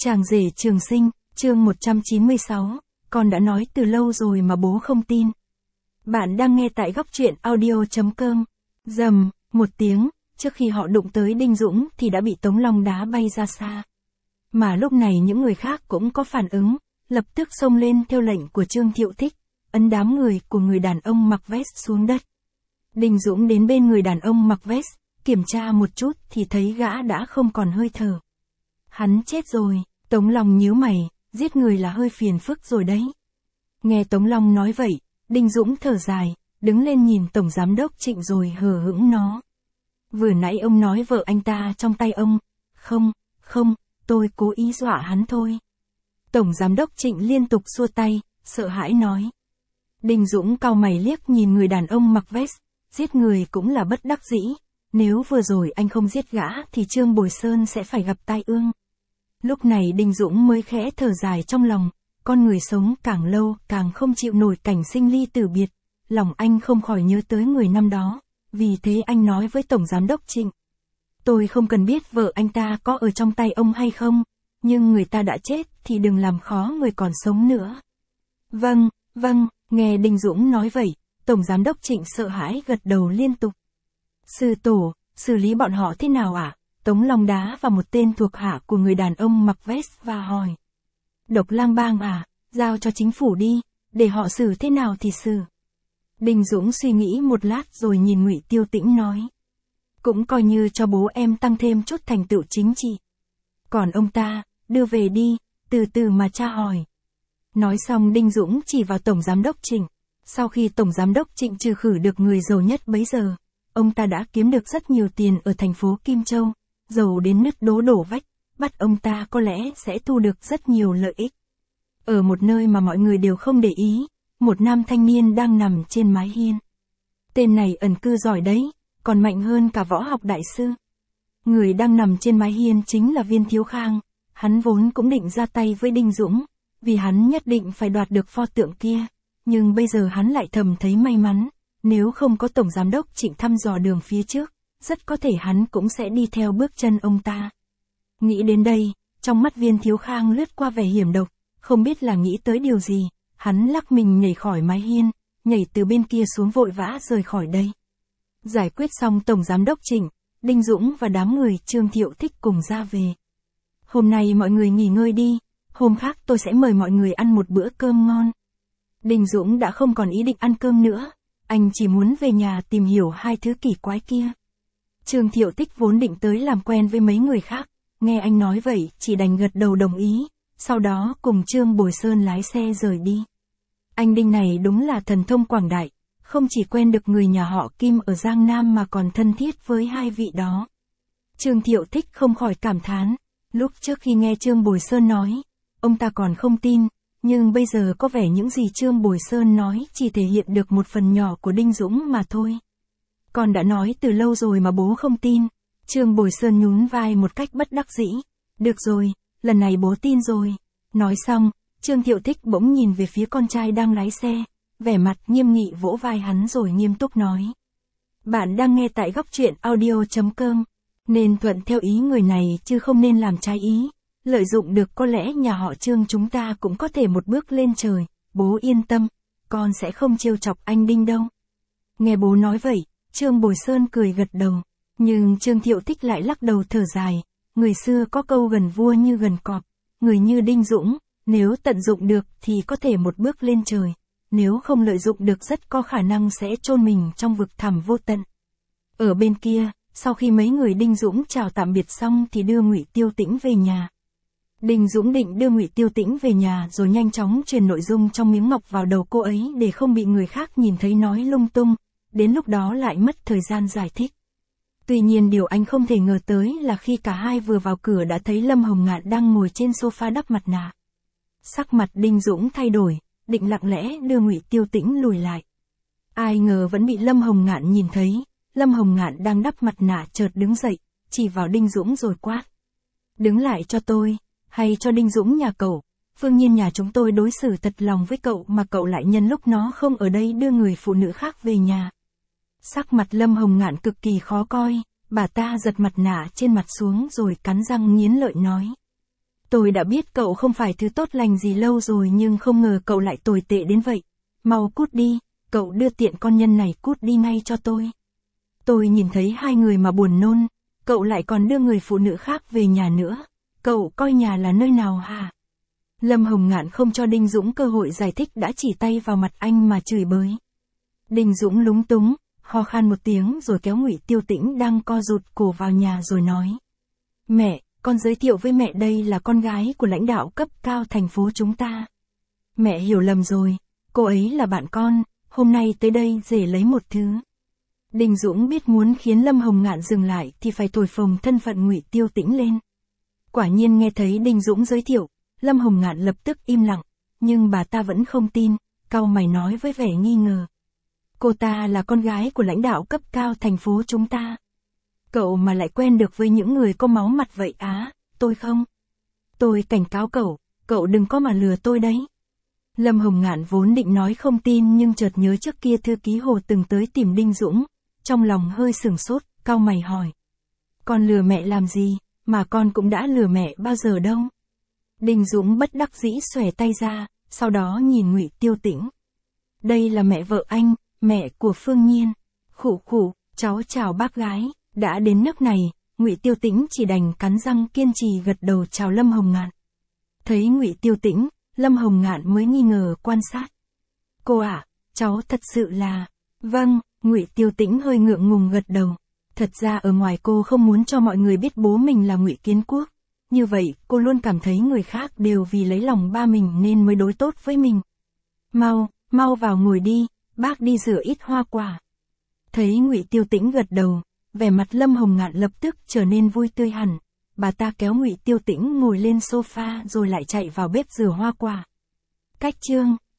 Chàng rể trường sinh, chương 196, con đã nói từ lâu rồi mà bố không tin. Bạn đang nghe tại góc truyện audio.com. Rầm, một tiếng, trước khi họ đụng tới Đinh Dũng thì đã bị Tống Long đá bay ra xa. Mà lúc này những người khác cũng có phản ứng, lập tức xông lên theo lệnh của Trương Thiệu Thích, ấn đám người của người đàn ông mặc vest xuống đất. Đinh Dũng đến bên người đàn ông mặc vest, kiểm tra một chút thì thấy gã đã không còn hơi thở. Hắn chết rồi. Tống Long nhíu mày, giết người là hơi phiền phức rồi đấy. Nghe Tống Long nói vậy, Đinh Dũng thở dài, đứng lên nhìn Tổng Giám đốc Trịnh rồi hờ hững nó. Vừa nãy ông nói vợ anh ta trong tay ông. Không, tôi cố ý dọa hắn thôi. Tổng Giám đốc Trịnh liên tục xua tay, sợ hãi nói. Đinh Dũng cau mày liếc nhìn người đàn ông mặc vest, giết người cũng là bất đắc dĩ. Nếu vừa rồi anh không giết gã thì Trương Bồi Sơn sẽ phải gặp tai ương. Lúc này Đinh Dũng mới khẽ thở dài trong lòng, con người sống càng lâu càng không chịu nổi cảnh sinh ly tử biệt, lòng anh không khỏi nhớ tới người năm đó, vì thế anh nói với Tổng Giám đốc Trịnh. Tôi không cần biết vợ anh ta có ở trong tay ông hay không, nhưng người ta đã chết thì đừng làm khó người còn sống nữa. Vâng, nghe Đinh Dũng nói vậy, Tổng Giám đốc Trịnh sợ hãi gật đầu liên tục. Sư tổ, xử lý bọn họ thế nào ạ? Tống Long đá vào một tên thuộc hạ của người đàn ông mặc vest và hỏi. Độc Lang Bang à, giao cho chính phủ đi, để họ xử thế nào thì xử. Đinh Dũng suy nghĩ một lát rồi nhìn Ngụy Tiêu Tĩnh nói. Cũng coi như cho bố em tăng thêm chút thành tựu chính trị. Còn ông ta, đưa về đi, từ từ mà tra hỏi. Nói xong Đinh Dũng chỉ vào Tổng Giám đốc Trịnh. Sau khi Tổng Giám đốc Trịnh trừ khử được người giàu nhất bấy giờ, ông ta đã kiếm được rất nhiều tiền ở thành phố Kim Châu. Giàu đến nứt đổ vách, bắt ông ta có lẽ sẽ thu được rất nhiều lợi ích. Ở một nơi mà mọi người đều không để ý, một nam thanh niên đang nằm trên mái hiên. Tên này ẩn cư giỏi đấy, còn mạnh hơn cả võ học đại sư. Người đang nằm trên mái hiên chính là Viên Thiếu Khang, hắn vốn cũng định ra tay với Đinh Dũng, vì hắn nhất định phải đoạt được pho tượng kia, nhưng bây giờ hắn lại thầm thấy may mắn, nếu không có Tổng Giám đốc Trịnh thăm dò đường phía trước, rất có thể hắn cũng sẽ đi theo bước chân ông ta. Nghĩ đến đây, trong mắt Viên Thiếu Khang lướt qua vẻ hiểm độc, không biết là nghĩ tới điều gì, hắn lắc mình nhảy khỏi mái hiên, nhảy từ bên kia xuống vội vã rời khỏi đây. Giải quyết xong Tổng Giám đốc Trịnh, Đinh Dũng và đám người Trương Thiệu Thích cùng ra về. Hôm nay mọi người nghỉ ngơi đi, hôm khác tôi sẽ mời mọi người ăn một bữa cơm ngon. Đinh Dũng đã không còn ý định ăn cơm nữa, anh chỉ muốn về nhà tìm hiểu hai thứ kỳ quái kia. Trương Thiệu Thích vốn định tới làm quen với mấy người khác, nghe anh nói vậy chỉ đành gật đầu đồng ý, sau đó cùng Trương Bồi Sơn lái xe rời đi. Anh Đinh này đúng là thần thông quảng đại, không chỉ quen được người nhà họ Kim ở Giang Nam mà còn thân thiết với hai vị đó. Trương Thiệu Thích không khỏi cảm thán, lúc trước khi nghe Trương Bồi Sơn nói, ông ta còn không tin, nhưng bây giờ có vẻ những gì Trương Bồi Sơn nói chỉ thể hiện được một phần nhỏ của Đinh Dũng mà thôi. Con đã nói từ lâu rồi mà bố không tin. Trương Bồi Sơn nhún vai một cách bất đắc dĩ. Được rồi, lần này bố tin rồi. Nói xong, Trương Thiệu Thích bỗng nhìn về phía con trai đang lái xe, vẻ mặt nghiêm nghị vỗ vai hắn rồi nghiêm túc nói. Bạn đang nghe tại góc truyện audio.com, nên thuận theo ý người này chứ không nên làm trái ý. Lợi dụng được có lẽ nhà họ Trương chúng ta cũng có thể một bước lên trời. Bố yên tâm, con sẽ không trêu chọc anh Đinh đâu. Nghe bố nói vậy, Trương Bồi Sơn cười gật đầu, nhưng Trương Thiệu Thích lại lắc đầu thở dài, người xưa có câu gần vua như gần cọp, người như Đinh Dũng, nếu tận dụng được thì có thể một bước lên trời, nếu không lợi dụng được rất có khả năng sẽ chôn mình trong vực thẳm vô tận. Ở bên kia, sau khi mấy người Đinh Dũng chào tạm biệt xong thì đưa Ngụy Tiêu Tĩnh về nhà. Đinh Dũng định đưa Ngụy Tiêu Tĩnh về nhà rồi nhanh chóng truyền nội dung trong miếng ngọc vào đầu cô ấy để không bị người khác nhìn thấy nói lung tung. Đến lúc đó lại mất thời gian giải thích. Tuy nhiên điều anh không thể ngờ tới là khi cả hai vừa vào cửa đã thấy Lâm Hồng Ngạn đang ngồi trên sofa đắp mặt nạ. Sắc mặt Đinh Dũng thay đổi, định lặng lẽ đưa Ngụy Tiêu Tĩnh lùi lại. Ai ngờ vẫn bị Lâm Hồng Ngạn nhìn thấy, Lâm Hồng Ngạn đang đắp mặt nạ chợt đứng dậy, chỉ vào Đinh Dũng rồi quát. Đứng lại cho tôi, hay cho Đinh Dũng nhà cậu, Phương Nhiên nhà chúng tôi đối xử thật lòng với cậu mà cậu lại nhân lúc nó không ở đây đưa người phụ nữ khác về nhà. Sắc mặt Lâm Hồng Ngạn cực kỳ khó coi, bà ta giật mặt nạ trên mặt xuống rồi cắn răng nghiến lợi nói. Tôi đã biết cậu không phải thứ tốt lành gì lâu rồi nhưng không ngờ cậu lại tồi tệ đến vậy. Mau cút đi, cậu đưa tiện con nhân này cút đi ngay cho tôi. Tôi nhìn thấy hai người mà buồn nôn, cậu lại còn đưa người phụ nữ khác về nhà nữa. Cậu coi nhà là nơi nào hả? Lâm Hồng Ngạn không cho Đinh Dũng cơ hội giải thích đã chỉ tay vào mặt anh mà chửi bới. Đinh Dũng lúng túng, ho khan một tiếng rồi kéo Ngụy Tiêu Tĩnh đang co rụt cổ vào nhà rồi nói. Mẹ, con giới thiệu với mẹ đây là con gái của lãnh đạo cấp cao thành phố chúng ta. Mẹ hiểu lầm rồi, cô ấy là bạn con, hôm nay tới đây để lấy một thứ. Đinh Dũng biết muốn khiến Lâm Hồng Ngạn dừng lại thì phải thổi phồng thân phận Ngụy Tiêu Tĩnh lên. Quả nhiên nghe thấy Đinh Dũng giới thiệu, Lâm Hồng Ngạn lập tức im lặng, nhưng bà ta vẫn không tin, cau mày nói với vẻ nghi ngờ. Cô ta là con gái của lãnh đạo cấp cao thành phố chúng ta. Cậu mà lại quen được với những người có máu mặt vậy á, tôi không. Tôi cảnh cáo cậu đừng có mà lừa tôi đấy. Lâm Hồng Ngạn vốn định nói không tin nhưng chợt nhớ trước kia thư ký Hồ từng tới tìm Đinh Dũng, trong lòng hơi sửng sốt, cau mày hỏi. Con lừa mẹ làm gì, mà con cũng đã lừa mẹ bao giờ đâu. Đinh Dũng bất đắc dĩ xòe tay ra, sau đó nhìn Ngụy Tiêu Tĩnh. Đây là mẹ vợ anh, mẹ của Phương Nhiên. Khụ khụ, cháu chào bác gái. Đã đến nước này, Ngụy Tiêu Tĩnh chỉ đành cắn răng kiên trì gật đầu chào Lâm Hồng Ngạn. Thấy Ngụy Tiêu Tĩnh, Lâm Hồng Ngạn mới nghi ngờ quan sát. Cô ạ, cháu thật sự là... Vâng, Ngụy Tiêu Tĩnh hơi ngượng ngùng gật đầu. Thật ra ở ngoài cô không muốn cho mọi người biết bố mình là Ngụy Kiến Quốc. Như vậy, cô luôn cảm thấy người khác đều vì lấy lòng ba mình nên mới đối tốt với mình. Mau vào ngồi đi, bác đi rửa ít hoa quả. Thấy Ngụy Tiêu Tĩnh gật đầu, vẻ mặt Lâm Hồng Ngạn lập tức trở nên vui tươi hẳn. Bà ta kéo Ngụy Tiêu Tĩnh ngồi lên sofa rồi lại chạy vào bếp rửa hoa quả. Cách chương